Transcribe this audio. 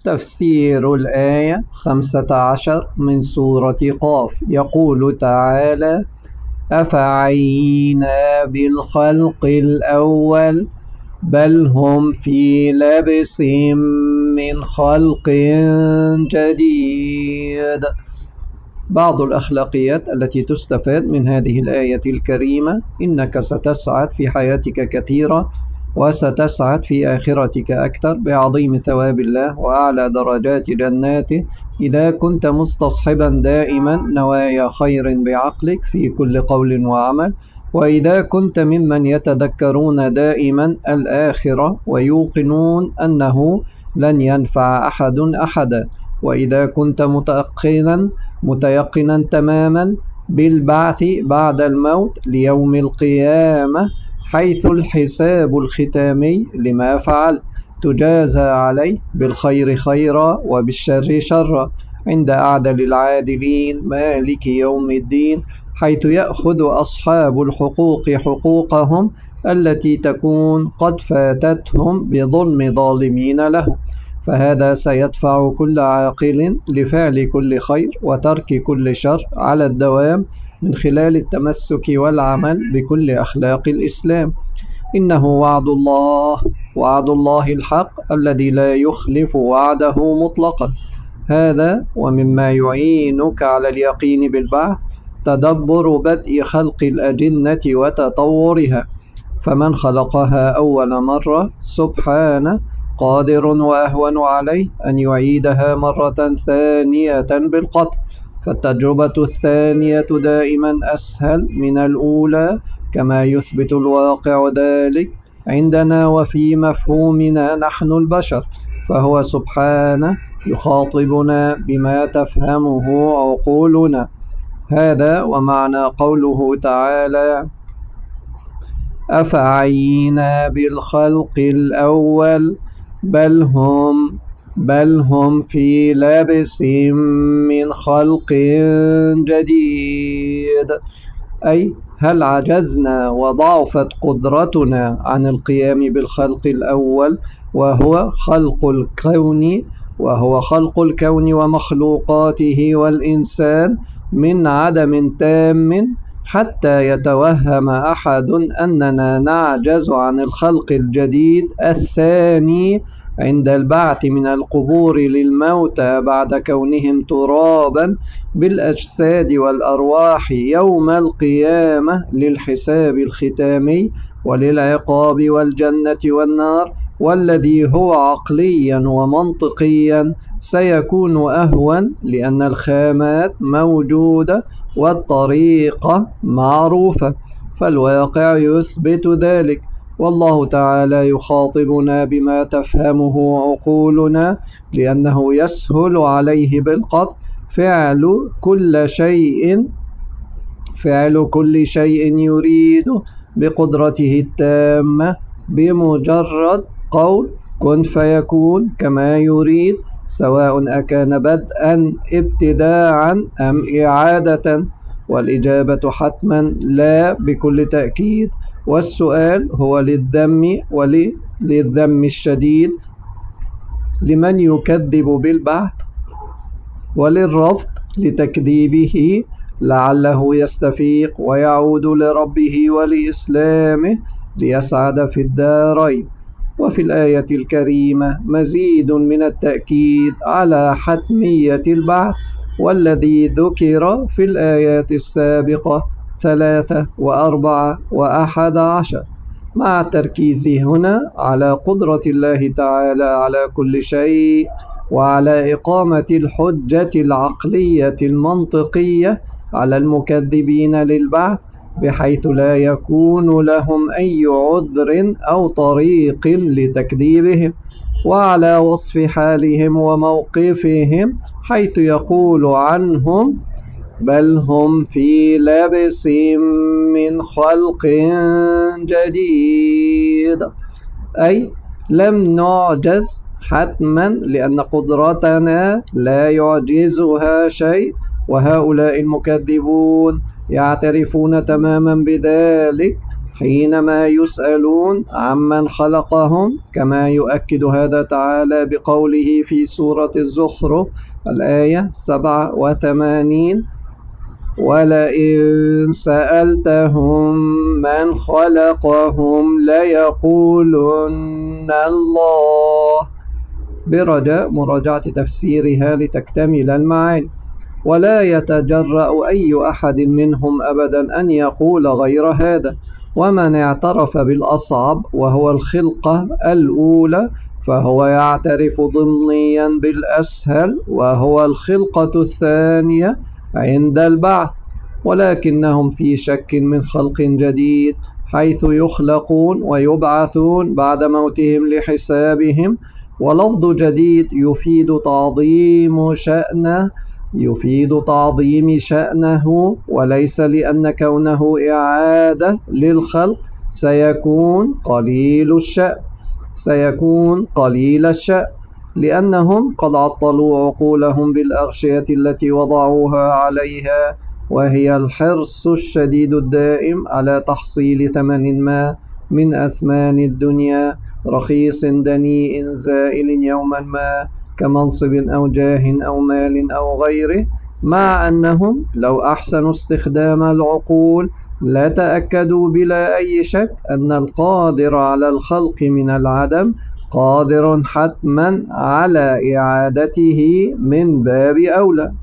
تفسير الآية 15 من سورة قاف. يقول تعالى: أفعينا بالخلق الأول بل هم في لبس من خلق جديد. بعض الأخلاقيات التي تستفاد من هذه الآية الكريمة: إنك ستسعد في حياتك كثيرا، وستسعد في آخرتك أكثر بعظيم ثواب الله وأعلى درجات جناته، إذا كنت مستصحبا دائما نوايا خير بعقلك في كل قول وعمل، وإذا كنت ممن يتذكرون دائما الآخرة ويوقنون أنه لن ينفع أحد أحدا، وإذا كنت متيقنا تماما بالبعث بعد الموت ليوم القيامة، حيث الحساب الختامي لما فعلت، تجازى عليه بالخير خيرا وبالشر شرا عند أعدل العادلين مالك يوم الدين، حيث يأخذ أصحاب الحقوق حقوقهم التي تكون قد فاتتهم بظلم ظالمين لهم. فهذا سيدفع كل عاقل لفعل كل خير وترك كل شر على الدوام من خلال التمسك والعمل بكل أخلاق الإسلام. إنه وعد الله الحق الذي لا يخلف وعده مطلقا. هذا ومما يعينك على اليقين بالبعث تدبر بدء خلق الأجنة وتطورها، فمن خلقها أول مرة سبحانه قادر وأهون عليه أن يعيدها مرة ثانية بالقطع، فالتجربة الثانية دائما أسهل من الأولى، كما يثبت الواقع ذلك عندنا وفي مفهومنا نحن البشر، فهو سبحانه يخاطبنا بما تفهمه عقولنا. هذا ومعنى قوله تعالى: أفعينا بالخلق الأول بل هم في لبس من خلق جديد، أي هل عجزنا وضعفت قدرتنا عن القيام بالخلق الأول، وهو خلق الكون ومخلوقاته والإنسان من عدم تام، حتى يتوهم أحد أننا نعجز عن الخلق الجديد الثاني عند البعث من القبور للموتى بعد كونهم ترابا بالأجساد والأرواح يوم القيامة للحساب الختامي وللعقاب والجنة والنار، والذي هو عقليا ومنطقيا سيكون أهون، لأن الخامات موجودة والطريقة معروفة، فالواقع يثبت ذلك. والله تعالى يخاطبنا بما تفهمه عقولنا، لأنه يسهل عليه بالقطع فعل كل شيء يريد بقدرته التامة، بمجرد قول كن فيكون كما يريد، سواء أكان بدءا ابتداعا أم إعادة. والإجابة حتما لا بكل تأكيد، والسؤال هو للذم الشديد لمن يكذب بالبعث، وللرفض لتكذيبه، لعله يستفيق ويعود لربه ولإسلامه ليسعد في الدارين. وفي الآية الكريمة مزيد من التأكيد على حتمية البعث، والذي ذكر في الآيات السابقة 3 و4 و11، مع التركيز هنا على قدرة الله تعالى على كل شيء، وعلى إقامة الحجة العقلية المنطقية على المكذبين للبعث، بحيث لا يكون لهم أي عذر أو طريق لتكذيبهم، وعلى وصف حالهم وموقفهم، حيث يقول عنهم: بل هم في لبس من خلق جديد، أي لم نعجز حتما، لأن قدرتنا لا يعجزها شيء، وهؤلاء المكذبون يعترفون تماما بذلك، حينما يسألون عمن خلقهم، كما يؤكد هذا تعالى بقوله في سورة الزخرف الآية 87: ولئن سألتهم من خلقهم ليقولن الله، برجاء مراجعة تفسيرها لتكتمل المعاني. ولا يتجرأ أي أحد منهم أبدا أن يقول غير هذا، ومن اعترف بالأصعب وهو الخلقة الأولى فهو يعترف ضمنيا بالأسهل وهو الخلقة الثانية عند البعث، ولكنهم في شك من خلق جديد، حيث يخلقون ويبعثون بعد موتهم لحسابهم. ولفظ جديد يفيد تعظيم شأنه، وليس لأن كونه إعادة للخلق سيكون قليل الشأن، لأنهم قد عطلوا عقولهم بالأغشية التي وضعوها عليها، وهي الحرص الشديد الدائم على تحصيل ثمن ما من أثمان الدنيا، رخيص دنيء زائل يوما ما، كمنصب أو جاه أو مال أو غيره. مع أنهم لو أحسنوا استخدام العقول لتأكدوا بلا أي شك أن القادر على الخلق من العدم قادر حتما على إعادته من باب أولى.